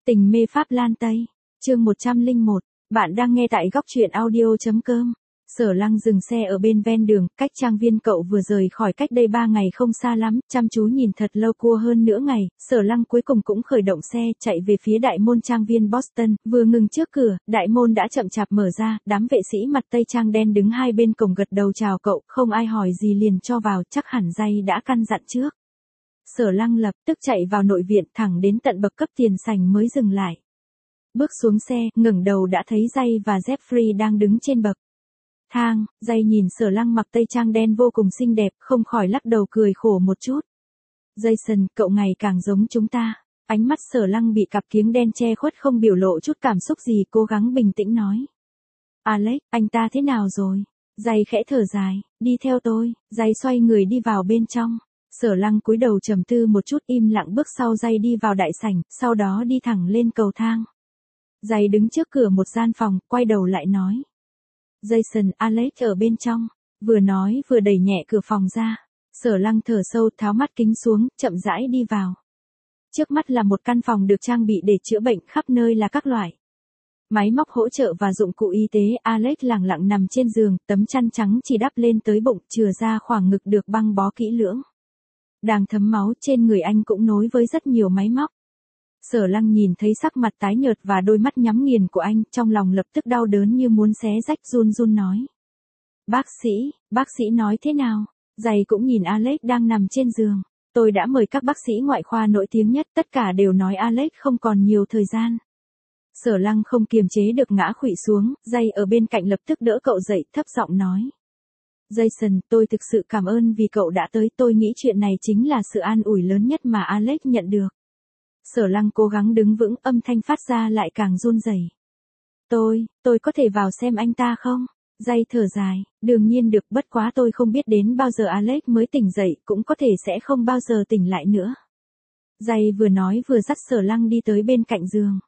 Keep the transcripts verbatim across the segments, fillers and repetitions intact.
Tình mê Pháp Lan Tây, chương một trăm lẻ một, bạn đang nghe tại góc truyện audio.com. Sở Lăng dừng xe ở bên ven đường, cách trang viên cậu vừa rời khỏi cách đây ba ngày không xa lắm, chăm chú nhìn thật lâu cua hơn nửa ngày, Sở Lăng cuối cùng cũng khởi động xe, chạy về phía đại môn trang viên Boston, vừa ngừng trước cửa, đại môn đã chậm chạp mở ra, đám vệ sĩ mặt tây trang đen đứng hai bên cổng gật đầu chào cậu, không ai hỏi gì liền cho vào, chắc hẳn Jay đã căn dặn trước. Sở Lăng lập tức chạy vào nội viện thẳng đến tận bậc cấp tiền sảnh mới dừng lại. Bước xuống xe, ngẩng đầu đã thấy Jay và Jeffrey đang đứng trên bậc thang. Jay nhìn Sở Lăng mặc tây trang đen vô cùng xinh đẹp, không khỏi lắc đầu cười khổ một chút. Jason, cậu ngày càng giống chúng ta. Ánh mắt Sở Lăng bị cặp kiếng đen che khuất không biểu lộ chút cảm xúc gì, cố gắng bình tĩnh nói. Alex, anh ta thế nào rồi? Jay khẽ thở dài, đi theo tôi. Jay xoay người đi vào bên trong. Sở Lăng cúi đầu trầm tư một chút, im lặng bước sau Jay đi vào đại sảnh, sau đó đi thẳng lên cầu thang. Jay đứng trước cửa một gian phòng, quay đầu lại nói. Jason, Alex ở bên trong. Vừa nói vừa đẩy nhẹ cửa phòng ra. Sở Lăng thở sâu, tháo mắt kính xuống, chậm rãi đi vào. Trước mắt là một căn phòng được trang bị để chữa bệnh, khắp nơi là các loại máy móc hỗ trợ và dụng cụ y tế. Alex lẳng lặng nằm trên giường, tấm chăn trắng chỉ đắp lên tới bụng, chừa ra khoảng ngực được băng bó kỹ lưỡng. Đang thấm máu, trên người anh cũng nối với rất nhiều máy móc. Sở Lăng nhìn thấy sắc mặt tái nhợt và đôi mắt nhắm nghiền của anh, trong lòng lập tức đau đớn như muốn xé rách, run run nói. Bác sĩ, bác sĩ nói thế nào? Jay cũng nhìn Alex đang nằm trên giường. Tôi đã mời các bác sĩ ngoại khoa nổi tiếng nhất, tất cả đều nói Alex không còn nhiều thời gian. Sở Lăng không kiềm chế được ngã khuỵu xuống, Jay ở bên cạnh lập tức đỡ cậu dậy, thấp giọng nói. Jason, tôi thực sự cảm ơn vì cậu đã tới, tôi nghĩ chuyện này chính là sự an ủi lớn nhất mà Alex nhận được. Sở Lăng cố gắng đứng vững, âm thanh phát ra lại càng run rẩy. Tôi, tôi có thể vào xem anh ta không? Jay thở dài, đương nhiên được, bất quá tôi không biết đến bao giờ Alex mới tỉnh dậy, cũng có thể sẽ không bao giờ tỉnh lại nữa. Jay vừa nói vừa dắt Sở Lăng đi tới bên cạnh giường.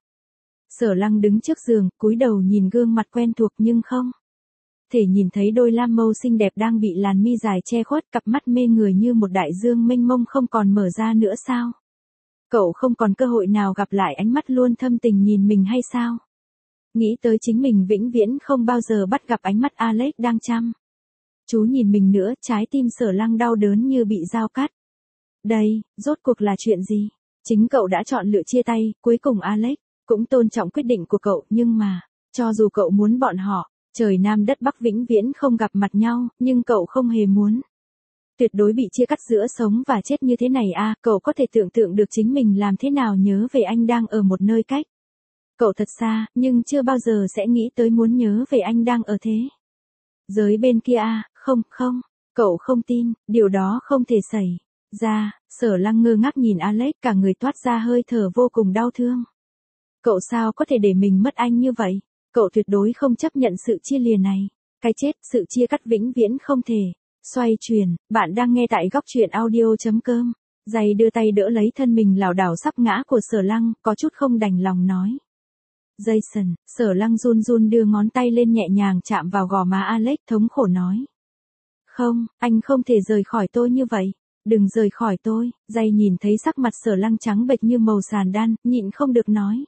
Sở Lăng đứng trước giường, cúi đầu nhìn gương mặt quen thuộc nhưng không thể nhìn thấy đôi lam mâu xinh đẹp đang bị làn mi dài che khuất, cặp mắt mê người như một đại dương mênh mông không còn mở ra nữa sao? Cậu không còn cơ hội nào gặp lại ánh mắt luôn thâm tình nhìn mình hay sao? Nghĩ tới chính mình vĩnh viễn không bao giờ bắt gặp ánh mắt Alex đang chăm chú nhìn mình nữa, trái tim Sở Lăng đau đớn như bị dao cắt. Đây, rốt cuộc là chuyện gì? Chính cậu đã chọn lựa chia tay, cuối cùng Alex cũng tôn trọng quyết định của cậu, nhưng mà, cho dù cậu muốn bọn họ trời Nam đất Bắc vĩnh viễn không gặp mặt nhau, nhưng cậu không hề muốn tuyệt đối bị chia cắt giữa sống và chết như thế này à, cậu có thể tưởng tượng được chính mình làm thế nào nhớ về anh đang ở một nơi cách cậu thật xa, nhưng chưa bao giờ sẽ nghĩ tới muốn nhớ về anh đang ở thế giới bên kia à, không, không, cậu không tin, điều đó không thể xảy ra. Sở Lăng ngơ ngác nhìn Alex, cả người toát ra hơi thở vô cùng đau thương. Cậu sao có thể để mình mất anh như vậy? Cậu tuyệt đối không chấp nhận sự chia lìa này. Cái chết, sự chia cắt vĩnh viễn không thể xoay chuyển. Bạn đang nghe tại góc truyện audio.com. Jay đưa tay đỡ lấy thân mình lảo đảo sắp ngã của Sở Lăng, có chút không đành lòng nói. Jason, Sở Lăng run run đưa ngón tay lên nhẹ nhàng chạm vào gò má Alex, thống khổ nói. Không, anh không thể rời khỏi tôi như vậy. Đừng rời khỏi tôi. Jay nhìn thấy sắc mặt Sở Lăng trắng bệch như màu sàn đan, nhịn không được nói.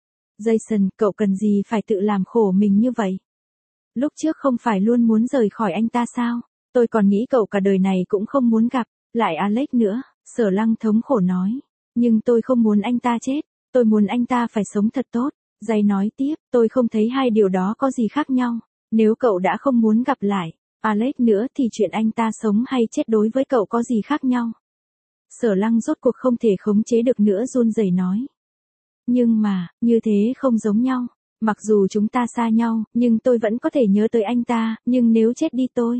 Jason, cậu cần gì phải tự làm khổ mình như vậy? Lúc trước không phải luôn muốn rời khỏi anh ta sao? Tôi còn nghĩ cậu cả đời này cũng không muốn gặp lại Alex nữa. Sở Lăng thống khổ nói. Nhưng tôi không muốn anh ta chết. Tôi muốn anh ta phải sống thật tốt. Jay nói tiếp, tôi không thấy hai điều đó có gì khác nhau. Nếu cậu đã không muốn gặp lại Alex nữa thì chuyện anh ta sống hay chết đối với cậu có gì khác nhau? Sở Lăng rốt cuộc không thể khống chế được nữa, run rẩy nói. Nhưng mà, như thế không giống nhau. Mặc dù chúng ta xa nhau, nhưng tôi vẫn có thể nhớ tới anh ta, nhưng nếu chết đi tôi.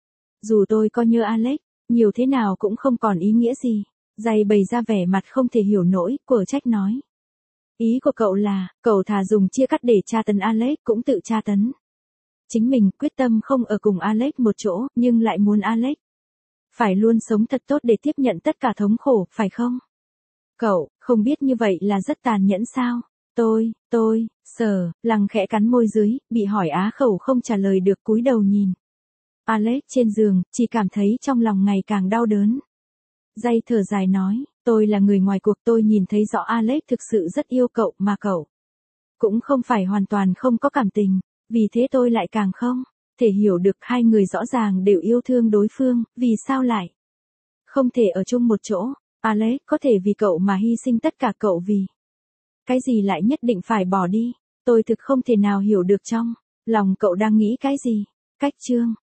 Dù tôi có nhớ Alex, nhiều thế nào cũng không còn ý nghĩa gì. Jay bày ra vẻ mặt không thể hiểu nổi, quở trách nói. Ý của cậu là, cậu thà dùng chia cắt để tra tấn Alex cũng tự tra tấn chính mình, quyết tâm không ở cùng Alex một chỗ, nhưng lại muốn Alex phải luôn sống thật tốt để tiếp nhận tất cả thống khổ, phải không? Cậu, không biết như vậy là rất tàn nhẫn sao? Tôi, tôi, Sở Lăng khẽ cắn môi dưới, bị hỏi á khẩu không trả lời được, cúi đầu nhìn Alex trên giường, chỉ cảm thấy trong lòng ngày càng đau đớn. Jay thở dài nói, Tôi là người ngoài cuộc, tôi nhìn thấy rõ Alex thực sự rất yêu cậu mà cậu cũng không phải hoàn toàn không có cảm tình, vì thế tôi lại càng không thể hiểu được hai người rõ ràng đều yêu thương đối phương, vì sao lại không thể ở chung một chỗ. Alex có thể vì cậu mà hy sinh tất cả, cậu vì cái gì lại nhất định phải bỏ đi. Tôi thực không thể nào hiểu được trong lòng cậu đang nghĩ cái gì. Cách chương